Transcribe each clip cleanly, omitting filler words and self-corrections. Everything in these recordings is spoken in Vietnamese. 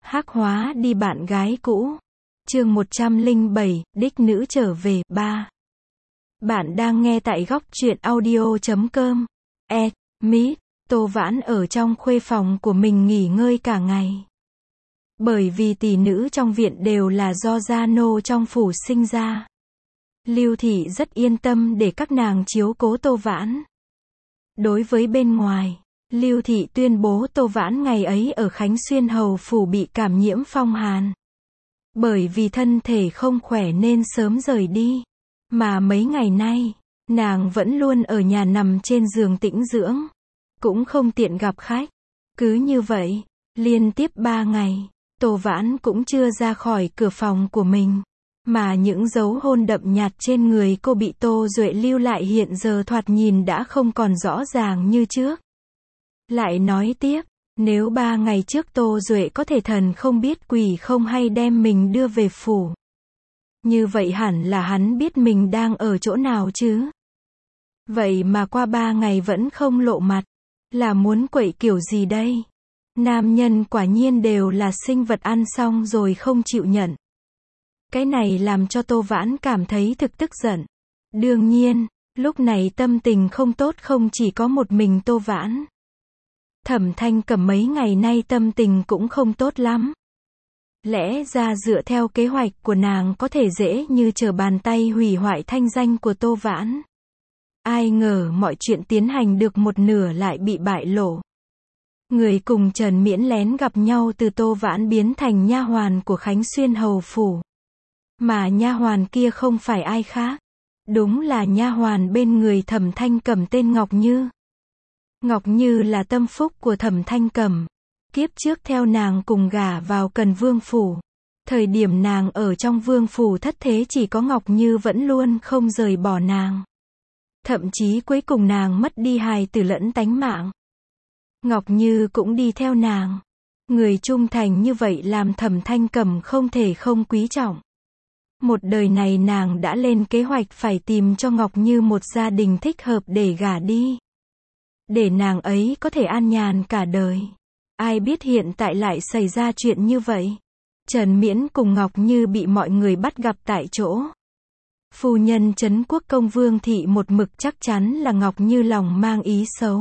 Hắc hóa đi bạn gái cũ. Chương 107, đích nữ trở về, 3. Bạn đang nghe tại góc truyện audio.com. Meet, Tô Vãn ở trong khuê phòng của mình nghỉ ngơi cả ngày. Bởi vì tỷ nữ trong viện đều là do gia nô trong phủ sinh ra. Lưu Thị rất yên tâm để các nàng chiếu cố Tô Vãn. Đối với bên ngoài, Lưu Thị tuyên bố Tô Vãn ngày ấy ở Khánh Xuyên hầu phủ bị cảm nhiễm phong hàn. Bởi vì thân thể không khỏe nên sớm rời đi. Mà mấy ngày nay, nàng vẫn luôn ở nhà nằm trên giường tĩnh dưỡng. Cũng không tiện gặp khách. Cứ như vậy, liên tiếp 3 ngày, Tô Vãn cũng chưa ra khỏi cửa phòng của mình. Mà những dấu hôn đậm nhạt trên người cô bị Tô Duệ lưu lại hiện giờ thoạt nhìn đã không còn rõ ràng như trước. Lại nói tiếp, nếu 3 ngày trước Tô Duệ có thể thần không biết quỷ không hay đem mình đưa về phủ. Như vậy hẳn là hắn biết mình đang ở chỗ nào chứ. Vậy mà qua 3 ngày vẫn không lộ mặt. Là muốn quậy kiểu gì đây? Nam nhân quả nhiên đều là sinh vật ăn xong rồi không chịu nhận. Cái này làm cho Tô Vãn cảm thấy thực tức giận. Đương nhiên, lúc này tâm tình không tốt không chỉ có một mình Tô Vãn. Thẩm Thanh Cẩm mấy ngày nay tâm tình cũng không tốt lắm. Lẽ ra dựa theo kế hoạch của nàng có thể dễ như trở bàn tay hủy hoại thanh danh của Tô Vãn. Ai ngờ mọi chuyện tiến hành được một nửa lại bị bại lộ. Người cùng Trần Miễn lén gặp nhau từ Tô Vãn biến thành nha hoàn của Khánh Xuyên hầu phủ. Mà nha hoàn kia không phải ai khác. Đúng là nha hoàn bên người Thẩm Thanh Cẩm tên Ngọc Như. Ngọc Như là tâm phúc của Thẩm Thanh Cẩm. Kiếp trước theo nàng cùng gả vào Cần Vương phủ. Thời điểm nàng ở trong vương phủ thất thế chỉ có Ngọc Như vẫn luôn không rời bỏ nàng. Thậm chí cuối cùng nàng mất đi hài tử lẫn tánh mạng. Ngọc Như cũng đi theo nàng. Người trung thành như vậy làm Thẩm Thanh Cẩm không thể không quý trọng. Một đời này nàng đã lên kế hoạch phải tìm cho Ngọc Như một gia đình thích hợp để gả đi. Để nàng ấy có thể an nhàn cả đời. Ai biết hiện tại lại xảy ra chuyện như vậy. Trần Miễn cùng Ngọc Như bị mọi người bắt gặp tại chỗ. Phu nhân Trấn Quốc công Vương Thị một mực chắc chắn là Ngọc Như lòng mang ý xấu.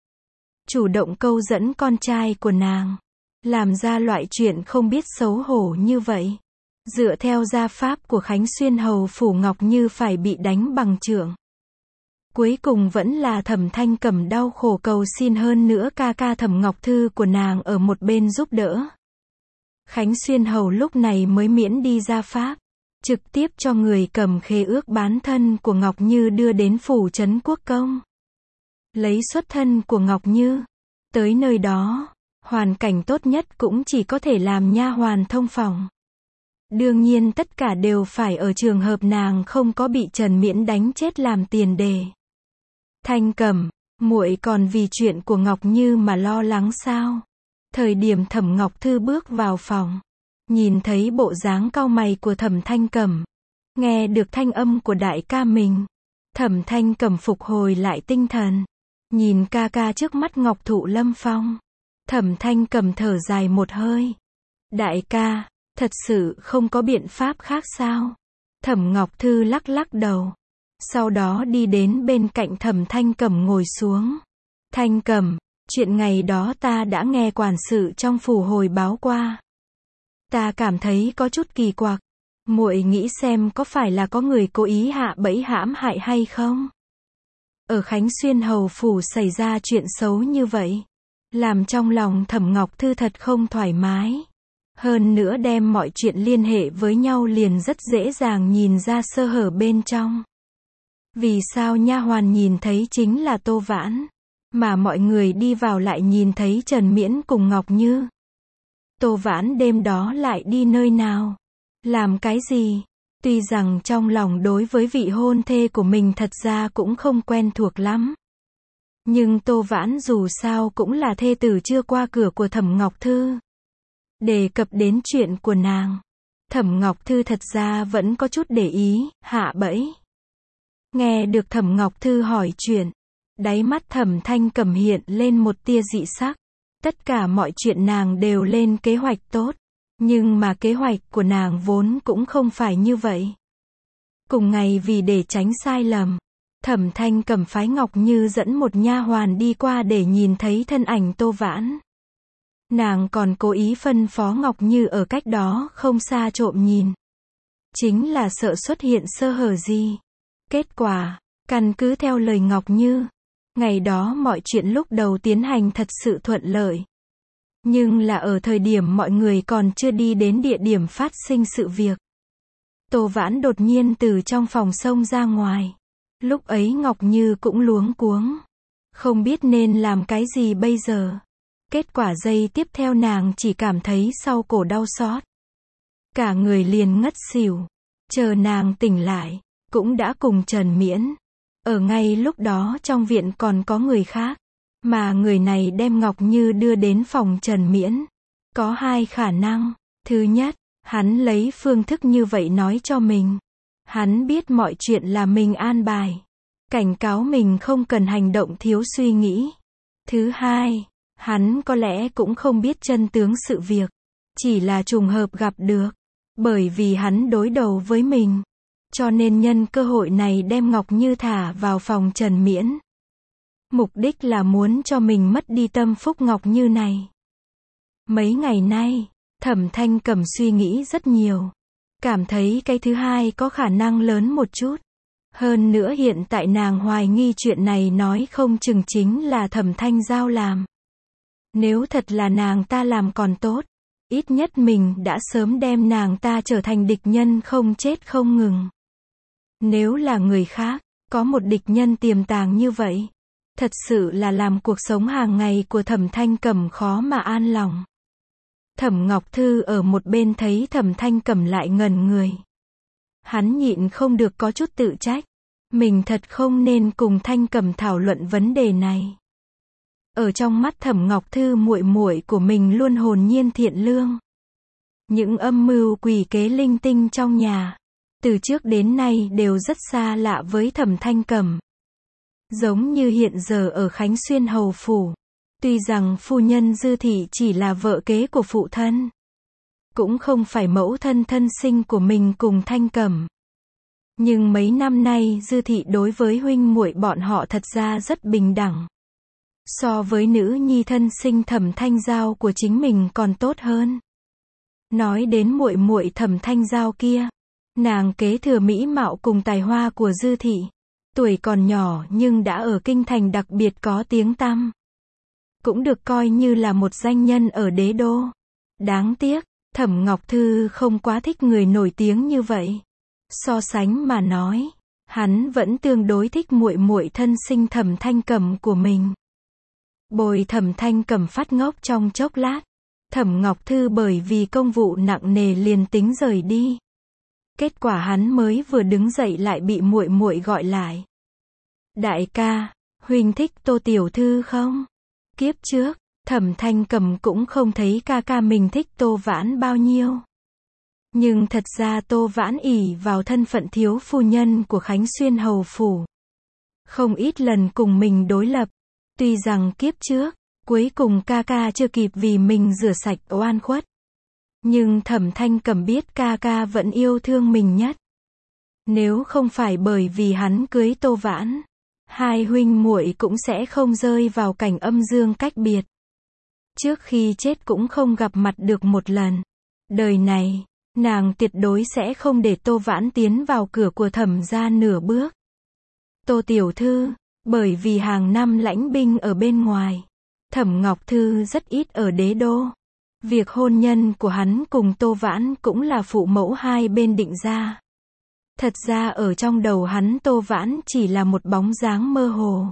Chủ động câu dẫn con trai của nàng. Làm ra loại chuyện không biết xấu hổ như vậy. Dựa theo gia pháp của Khánh Xuyên hầu phủ Ngọc Như phải bị đánh bằng chưởng. Cuối cùng vẫn là Thẩm Thanh Cẩm đau khổ cầu xin hơn nữa ca ca Thẩm Ngọc Thư của nàng ở một bên giúp đỡ. Khánh Xuyên hầu lúc này mới miễn đi gia pháp. Trực tiếp cho người cầm khế ước bán thân của Ngọc Như đưa đến phủ Trấn Quốc công. Lấy xuất thân của Ngọc Như. Tới nơi đó, hoàn cảnh tốt nhất cũng chỉ có thể làm nha hoàn thông phòng. Đương nhiên tất cả đều phải ở trường hợp nàng không có bị Trần Miễn đánh chết làm tiền đề. Thanh Cẩm, muội còn vì chuyện của Ngọc Như mà lo lắng sao? Thời điểm Thẩm Ngọc Thư bước vào phòng, nhìn thấy bộ dáng cau mày của Thẩm Thanh Cẩm, nghe được thanh âm của đại ca mình, Thẩm Thanh Cẩm phục hồi lại tinh thần, nhìn ca ca trước mắt Ngọc Thụ Lâm Phong, Thẩm Thanh Cẩm thở dài một hơi. Đại ca, thật sự không có biện pháp khác sao? Thẩm Ngọc Thư lắc lắc đầu. Sau đó đi đến bên cạnh Thẩm Thanh Cẩm ngồi xuống. Thanh Cẩm, chuyện ngày đó ta đã nghe quản sự trong phủ hồi báo qua. Ta cảm thấy có chút kỳ quặc. Muội nghĩ xem có phải là có người cố ý hạ bẫy hãm hại hay không? Ở Khánh Xuyên hầu phủ xảy ra chuyện xấu như vậy. Làm trong lòng Thẩm Ngọc Thư thật không thoải mái. Hơn nữa đem mọi chuyện liên hệ với nhau liền rất dễ dàng nhìn ra sơ hở bên trong. Vì sao nha hoàn nhìn thấy chính là Tô Vãn, mà mọi người đi vào lại nhìn thấy Trần Miễn cùng Ngọc Như? Tô Vãn đêm đó lại đi nơi nào? Làm cái gì? Tuy rằng trong lòng đối với vị hôn thê của mình thật ra cũng không quen thuộc lắm. Nhưng Tô Vãn dù sao cũng là thê tử chưa qua cửa của Thẩm Ngọc Thư. Đề cập đến chuyện của nàng, Thẩm Ngọc Thư thật ra vẫn có chút để ý, hạ bẫy. Nghe được Thẩm Ngọc Thư hỏi chuyện, đáy mắt Thẩm Thanh Cẩm hiện lên một tia dị sắc. Tất cả mọi chuyện nàng đều lên kế hoạch tốt. Nhưng mà kế hoạch của nàng vốn cũng không phải như vậy. Cùng ngày vì để tránh sai lầm, Thẩm Thanh Cẩm phái Ngọc Như dẫn một nha hoàn đi qua để nhìn thấy thân ảnh Tô Vãn. Nàng còn cố ý phân phó Ngọc Như ở cách đó không xa trộm nhìn. Chính là sợ xuất hiện sơ hở gì. Kết quả, căn cứ theo lời Ngọc Như, ngày đó mọi chuyện lúc đầu tiến hành thật sự thuận lợi. Nhưng là ở thời điểm mọi người còn chưa đi đến địa điểm phát sinh sự việc. Tô Vãn đột nhiên từ trong phòng xông ra ngoài. Lúc ấy Ngọc Như cũng luống cuống. Không biết nên làm cái gì bây giờ. Kết quả giây tiếp theo nàng chỉ cảm thấy sau cổ đau xót. Cả người liền ngất xỉu. Chờ nàng tỉnh lại, cũng đã cùng Trần Miễn. Ở ngay lúc đó trong viện còn có người khác. Mà người này đem Ngọc Như đưa đến phòng Trần Miễn. Có hai khả năng. Thứ nhất, hắn lấy phương thức như vậy nói cho mình. Hắn biết mọi chuyện là mình an bài. Cảnh cáo mình không cần hành động thiếu suy nghĩ. Thứ hai, hắn có lẽ cũng không biết chân tướng sự việc. Chỉ là trùng hợp gặp được. Bởi vì hắn đối đầu với mình. Cho nên nhân cơ hội này đem Ngọc Như thả vào phòng Trần Miễn. Mục đích là muốn cho mình mất đi tâm phúc Ngọc Như này. Mấy ngày nay, Thẩm Thanh Cẩm suy nghĩ rất nhiều. Cảm thấy cái thứ hai có khả năng lớn một chút. Hơn nữa hiện tại nàng hoài nghi chuyện này nói không chừng chính là Thẩm Thanh Giao làm. Nếu thật là nàng ta làm còn tốt. Ít nhất mình đã sớm đem nàng ta trở thành địch nhân không chết không ngừng. Nếu là người khác, có một địch nhân tiềm tàng như vậy. Thật sự là làm cuộc sống hàng ngày của Thẩm Thanh Cẩm khó mà an lòng. Thẩm Ngọc Thư ở một bên thấy Thẩm Thanh Cẩm lại ngẩn người. Hắn nhịn không được có chút tự trách. Mình thật không nên cùng Thanh Cẩm thảo luận vấn đề này. Ở trong mắt Thẩm Ngọc Thư muội muội của mình luôn hồn nhiên thiện lương. Những âm mưu quỷ kế linh tinh trong nhà, từ trước đến nay đều rất xa lạ với Thẩm Thanh Cẩm. Giống như hiện giờ ở Khánh Xuyên hầu phủ. Tuy rằng phu nhân Dư Thị chỉ là vợ kế của phụ thân. Cũng không phải mẫu thân thân sinh của mình cùng Thanh Cẩm. Nhưng mấy năm nay Dư Thị đối với huynh muội bọn họ thật ra rất bình đẳng. So với nữ nhi thân sinh Thẩm Thanh Giao của chính mình còn tốt hơn. Nói đến muội muội Thẩm Thanh Giao kia, nàng kế thừa mỹ mạo cùng tài hoa của Dư Thị. Tuổi còn nhỏ nhưng đã ở kinh thành đặc biệt có tiếng tăm. Cũng được coi như là một danh nhân ở đế đô. Đáng tiếc, Thẩm Ngọc Thư không quá thích người nổi tiếng như vậy. So sánh mà nói, hắn vẫn tương đối thích muội muội thân sinh Thẩm Thanh Cẩm của mình. Bồi Thẩm Thanh Cẩm phát ngốc trong chốc lát. Thẩm Ngọc Thư bởi vì công vụ nặng nề liền tính rời đi. Kết quả hắn mới vừa đứng dậy lại bị muội muội gọi lại. Đại ca, huynh thích Tô tiểu thư không? Kiếp trước, Thẩm Thanh Cẩm cũng không thấy ca ca mình thích Tô Vãn bao nhiêu. Nhưng thật ra Tô Vãn ỷ vào thân phận thiếu phu nhân của Khánh Xuyên hầu phủ. Không ít lần cùng mình đối lập. Tuy rằng kiếp trước, cuối cùng ca ca chưa kịp vì mình rửa sạch oan khuất. Nhưng Thẩm Thanh Cẩm biết ca ca vẫn yêu thương mình nhất. Nếu không phải bởi vì hắn cưới Tô Vãn, hai huynh muội cũng sẽ không rơi vào cảnh âm dương cách biệt. Trước khi chết cũng không gặp mặt được một lần. Đời này, nàng tuyệt đối sẽ không để Tô Vãn tiến vào cửa của Thẩm gia nửa bước. Tô tiểu thư, bởi vì hàng năm lãnh binh ở bên ngoài, Thẩm Ngọc Thư rất ít ở đế đô. Việc hôn nhân của hắn cùng Tô Vãn cũng là phụ mẫu hai bên định ra. Thật ra ở trong đầu hắn Tô Vãn chỉ là một bóng dáng mơ hồ.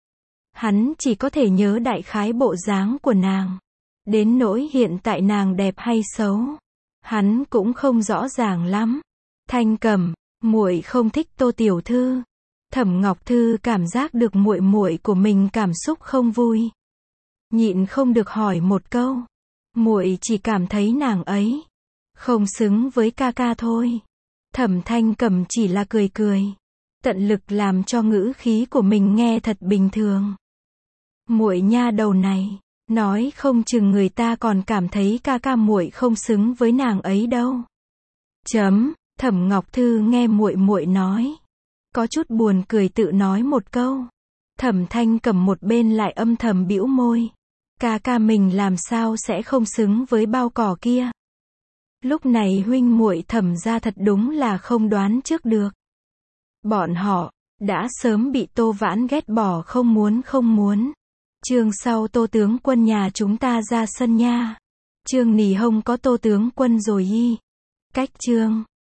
Hắn chỉ có thể nhớ đại khái bộ dáng của nàng. Đến nỗi hiện tại nàng đẹp hay xấu, hắn cũng không rõ ràng lắm. Thanh Cẩm, muội không thích Tô tiểu thư. Thẩm Ngọc Thư cảm giác được muội muội của mình cảm xúc không vui. Nhịn không được hỏi một câu. Muội chỉ cảm thấy nàng ấy không xứng với ca ca thôi. Thẩm Thanh Cẩm chỉ là cười cười, tận lực làm cho ngữ khí của mình nghe thật bình thường. Muội nha đầu này, Nói không chừng người ta còn cảm thấy ca ca muội không xứng với nàng ấy đâu. Thẩm Ngọc Thư nghe muội muội nói, có chút buồn cười tự nói một câu. Thẩm Thanh Cầm một bên lại âm thầm bĩu môi. Ca ca mình làm sao sẽ không xứng với bao cỏ kia. Lúc này huynh muội Thẩm gia thật đúng là không đoán trước được. Bọn họ đã sớm bị Tô Vãn ghét bỏ không muốn. Chương sau Tô tướng quân nhà chúng ta ra sân nha. Chương nì hông có Tô tướng quân rồi y. Cách chương